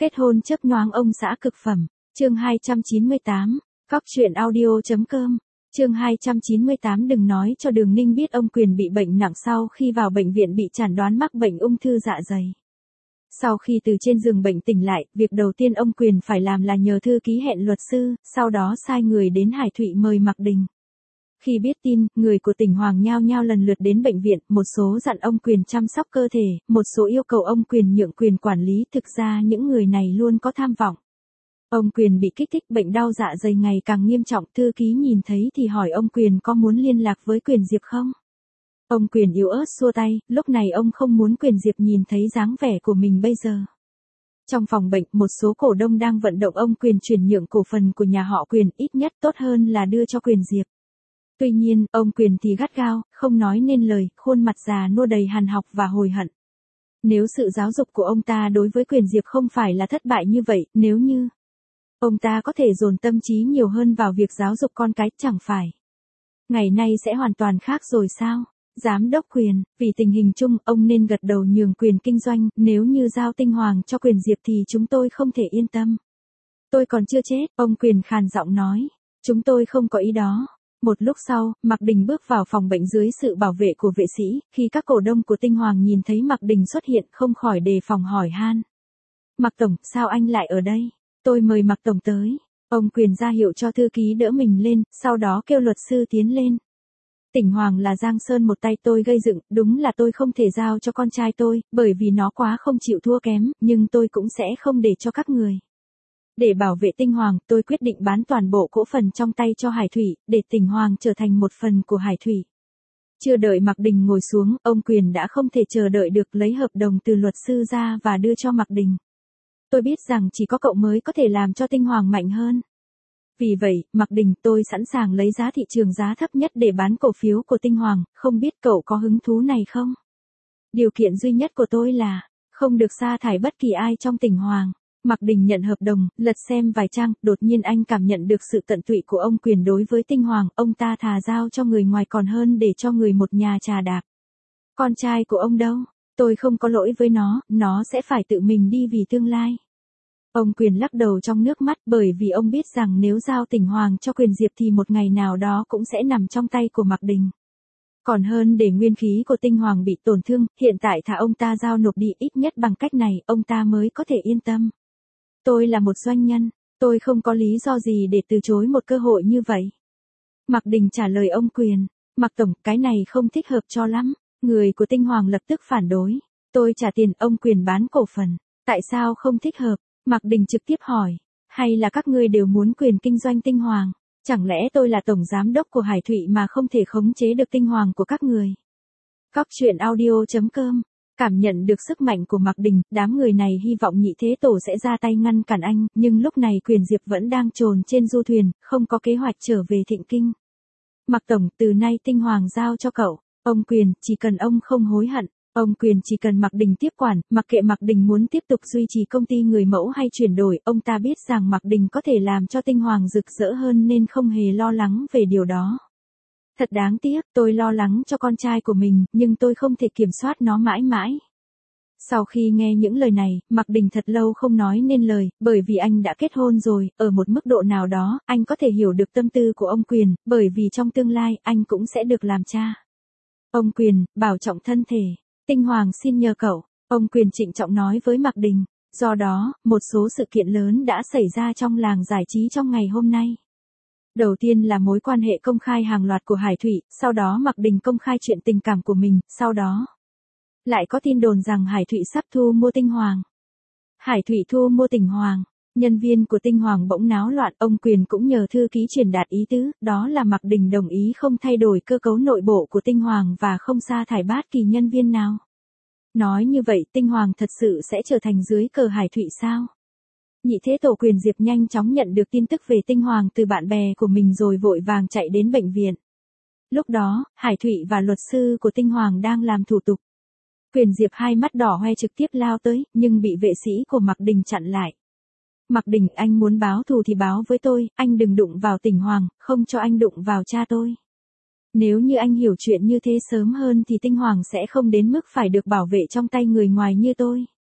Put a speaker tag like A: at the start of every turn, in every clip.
A: Kết hôn chớp nhoáng ông xã cực phẩm. Chương 298. Cóc truyện audio.com. Chương 298. Đừng nói cho Đường Ninh biết ông Quyền bị bệnh nặng sau khi vào bệnh viện bị chẩn đoán mắc bệnh ung thư dạ dày. Sau khi từ trên giường bệnh tỉnh lại, việc đầu tiên ông Quyền phải làm là nhờ thư ký hẹn luật sư, sau đó sai người đến Hải Thụy mời Mạc Đình. Khi biết tin, người của tỉnh Hoàng nhao nhao lần lượt đến bệnh viện, một số dặn ông Quyền chăm sóc cơ thể, một số yêu cầu ông Quyền nhượng quyền quản lý, thực ra những người này luôn có tham vọng. Ông Quyền bị kích thích bệnh đau dạ dày ngày càng nghiêm trọng, thư ký nhìn thấy thì hỏi ông Quyền có muốn liên lạc với Quyền Diệp không? Ông Quyền yếu ớt xua tay, lúc này ông không muốn Quyền Diệp nhìn thấy dáng vẻ của mình bây giờ. Trong phòng bệnh, một số cổ đông đang vận động ông Quyền chuyển nhượng cổ phần của nhà họ Quyền, ít nhất tốt hơn là đưa cho Quyền Diệp. Tuy nhiên, ông Quyền thì gắt gao, không nói nên lời, khuôn mặt già nua đầy hằn học và hối hận. Nếu sự giáo dục của ông ta đối với Quyền Diệp không phải là thất bại như vậy, nếu như ông ta có thể dồn tâm trí nhiều hơn vào việc giáo dục con cái, chẳng phải ngày nay sẽ hoàn toàn khác rồi sao? Giám đốc Quyền, vì tình hình chung, ông nên gật đầu nhường quyền kinh doanh, nếu như giao Tinh Hoàng cho Quyền Diệp thì chúng tôi không thể yên tâm. Tôi còn chưa chết, ông Quyền khàn giọng nói. Chúng tôi không có ý đó. Một lúc sau, Mạc Đình bước vào phòng bệnh dưới sự bảo vệ của vệ sĩ, khi các cổ đông của Tinh Hoàng nhìn thấy Mạc Đình xuất hiện không khỏi đề phòng hỏi han. Mạc Tổng, sao anh lại ở đây? Tôi mời Mạc Tổng tới. Ông Quyền ra hiệu cho thư ký đỡ mình lên, sau đó kêu luật sư tiến lên. Tỉnh Hoàng là Giang Sơn một tay tôi gây dựng, đúng là tôi không thể giao cho con trai tôi, bởi vì nó quá không chịu thua kém, nhưng tôi cũng sẽ không để cho các người. Để bảo vệ Tinh Hoàng, tôi quyết định bán toàn bộ cổ phần trong tay cho Hải Thụy, để Tỉnh Hoàng trở thành một phần của Hải Thụy. Chưa đợi Mạc Đình ngồi xuống, ông Quyền đã không thể chờ đợi được lấy hợp đồng từ luật sư ra và đưa cho Mạc Đình. Tôi biết rằng chỉ có cậu mới có thể làm cho Tinh Hoàng mạnh hơn. Vì vậy, Mạc Đình, tôi sẵn sàng lấy giá thị trường giá thấp nhất để bán cổ phiếu của Tinh Hoàng, không biết cậu có hứng thú này không? Điều kiện duy nhất của tôi là không được sa thải bất kỳ ai trong Tỉnh Hoàng. Mạc Đình nhận hợp đồng, lật xem vài trang, đột nhiên anh cảm nhận được sự tận tụy của ông Quyền đối với Tinh Hoàng, ông ta thà giao cho người ngoài còn hơn để cho người một nhà trà đạp. Con trai của ông đâu? Tôi không có lỗi với nó sẽ phải tự mình đi vì tương lai. Ông Quyền lắc đầu trong nước mắt, bởi vì ông biết rằng nếu giao Tỉnh Hoàng cho Quyền Diệp thì một ngày nào đó cũng sẽ nằm trong tay của Mạc Đình. Còn hơn để nguyên khí của Tinh Hoàng bị tổn thương, hiện tại thà ông ta giao nộp đi, ít nhất bằng cách này, ông ta mới có thể yên tâm. Tôi là một doanh nhân, tôi không có lý do gì để từ chối một cơ hội như vậy. Mạc Đình trả lời ông Quyền. Mạc Tổng, cái này không thích hợp cho lắm. Người của Tinh Hoàng lập tức phản đối. Tôi trả tiền, ông Quyền bán cổ phần. Tại sao không thích hợp? Mạc Đình trực tiếp hỏi. Hay là các ngươi đều muốn quyền kinh doanh Tinh Hoàng? Chẳng lẽ tôi là tổng giám đốc của Hải Thụy mà không thể khống chế được Tinh Hoàng của các người? Cóc truyện audio.com. Cảm nhận được sức mạnh của Mạc Đình, đám người này hy vọng Nhị Thế Tổ sẽ ra tay ngăn cản anh, nhưng lúc này Quyền Diệp vẫn đang trồn trên du thuyền, không có kế hoạch trở về Thịnh Kinh. Mạc Tổng, từ nay Tinh Hoàng giao cho cậu. Ông Quyền, chỉ cần ông không hối hận. Ông Quyền chỉ cần Mạc Đình tiếp quản, mặc kệ Mạc Đình muốn tiếp tục duy trì công ty người mẫu hay chuyển đổi, ông ta biết rằng Mạc Đình có thể làm cho Tinh Hoàng rực rỡ hơn nên không hề lo lắng về điều đó. Thật đáng tiếc, tôi lo lắng cho con trai của mình, nhưng tôi không thể kiểm soát nó mãi mãi. Sau khi nghe những lời này, Mạc Đình thật lâu không nói nên lời, bởi vì anh đã kết hôn rồi, ở một mức độ nào đó, anh có thể hiểu được tâm tư của ông Quyền, bởi vì trong tương lai, anh cũng sẽ được làm cha. Ông Quyền, bảo trọng thân thể. Tinh Hoàng xin nhờ cậu, ông Quyền trịnh trọng nói với Mạc Đình. Do đó, một số sự kiện lớn đã xảy ra trong làng giải trí trong ngày hôm nay. Đầu tiên là mối quan hệ công khai hàng loạt của Hải Thụy, sau đó Mạc Đình công khai chuyện tình cảm của mình, sau đó lại có tin đồn rằng Hải Thụy sắp thu mua Tinh Hoàng. Hải Thụy thu mua Tinh Hoàng, nhân viên của Tinh Hoàng bỗng náo loạn, ông Quyền cũng nhờ thư ký truyền đạt ý tứ, đó là Mạc Đình đồng ý không thay đổi cơ cấu nội bộ của Tinh Hoàng và không sa thải bất kỳ nhân viên nào. Nói như vậy Tinh Hoàng thật sự sẽ trở thành dưới cờ Hải Thụy sao? Nhị Thế Tổ Quyền Diệp nhanh chóng nhận được tin tức về Tinh Hoàng từ bạn bè của mình rồi vội vàng chạy đến bệnh viện. Lúc đó, Hải Thụy và luật sư của Tinh Hoàng đang làm thủ tục. Quyền Diệp hai mắt đỏ hoe trực tiếp lao tới, nhưng bị vệ sĩ của Mạc Đình chặn lại. Mạc Đình, anh muốn báo thù thì báo với tôi, anh đừng đụng vào Tỉnh Hoàng, không cho anh đụng vào cha tôi. Nếu như anh hiểu chuyện như thế sớm hơn thì Tinh Hoàng sẽ không đến mức phải được bảo vệ trong tay người ngoài như tôi.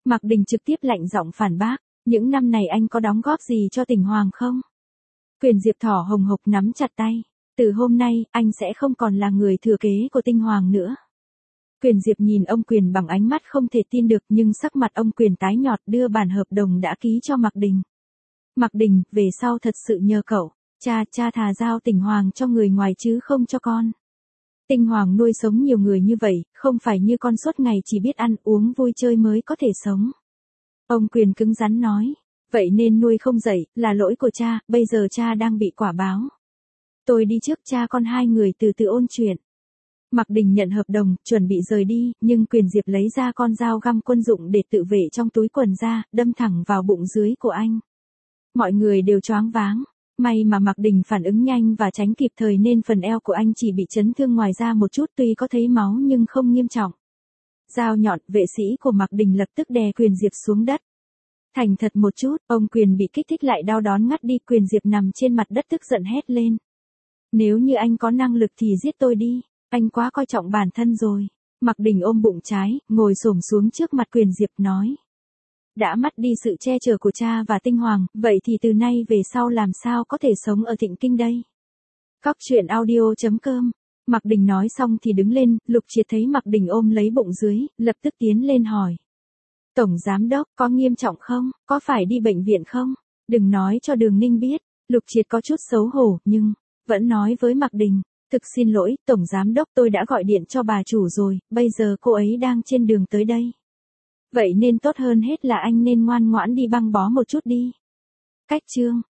A: Mạc Đình trực tiếp lạnh giọng phản bác, những năm này anh có đóng góp gì cho tỉnh Hoàng không? Quyền Diệp thỏ hồng hộc nắm chặt tay, từ hôm nay, anh sẽ không còn là người thừa kế của tinh Hoàng nữa. Quyền Diệp nhìn ông Quyền bằng ánh mắt không thể tin được nhưng sắc mặt ông Quyền tái nhợt đưa bản hợp đồng đã ký cho Mạc Đình. Mạc Đình, về sau thật sự nhờ cậu, cha thà giao tỉnh Hoàng cho người ngoài chứ không cho con. Tinh Hoàng nuôi sống nhiều người như vậy, không phải như con suốt ngày chỉ biết ăn uống vui chơi mới có thể sống. Ông Quyền cứng rắn nói, vậy nên nuôi không dậy, là lỗi của cha, bây giờ cha đang bị quả báo. Tôi đi trước, cha con hai người từ từ ôn chuyện. Mạc Đình nhận hợp đồng, chuẩn bị rời đi, nhưng Quyền Diệp lấy ra con dao găm quân dụng để tự vệ trong túi quần ra, đâm thẳng vào bụng dưới của anh. Mọi người đều choáng váng. May mà Mạc Đình phản ứng nhanh và tránh kịp thời nên phần eo của anh chỉ bị chấn thương ngoài da một chút, tuy có thấy máu nhưng không nghiêm trọng. Dao nhọn, vệ sĩ của Mạc Đình lập tức đè Quyền Diệp xuống đất. Thành thật một chút, ông Quyền bị kích thích lại đau đớn ngắt đi. Quyền Diệp nằm trên mặt đất tức giận hét lên. Nếu như anh có năng lực thì giết tôi đi, anh quá coi trọng bản thân rồi. Mạc Đình ôm bụng trái, ngồi xổm xuống trước mặt Quyền Diệp nói. Đã mất đi sự che chở của cha và tinh Hoàng, vậy thì từ nay về sau làm sao có thể sống ở Thịnh Kinh đây? Cóc truyện audio.com. Mạc Đình nói xong thì đứng lên, Lục Triệt thấy Mạc Đình ôm lấy bụng dưới, lập tức tiến lên hỏi. Tổng Giám Đốc, có nghiêm trọng không? Có phải đi bệnh viện không? Đừng nói cho Đường Ninh biết. Lục Triệt có chút xấu hổ, nhưng vẫn nói với Mạc Đình. Thực xin lỗi, Tổng Giám Đốc, tôi đã gọi điện cho bà chủ rồi, bây giờ cô ấy đang trên đường tới đây. Vậy nên tốt hơn hết là anh nên ngoan ngoãn đi băng bó một chút đi. Cách chương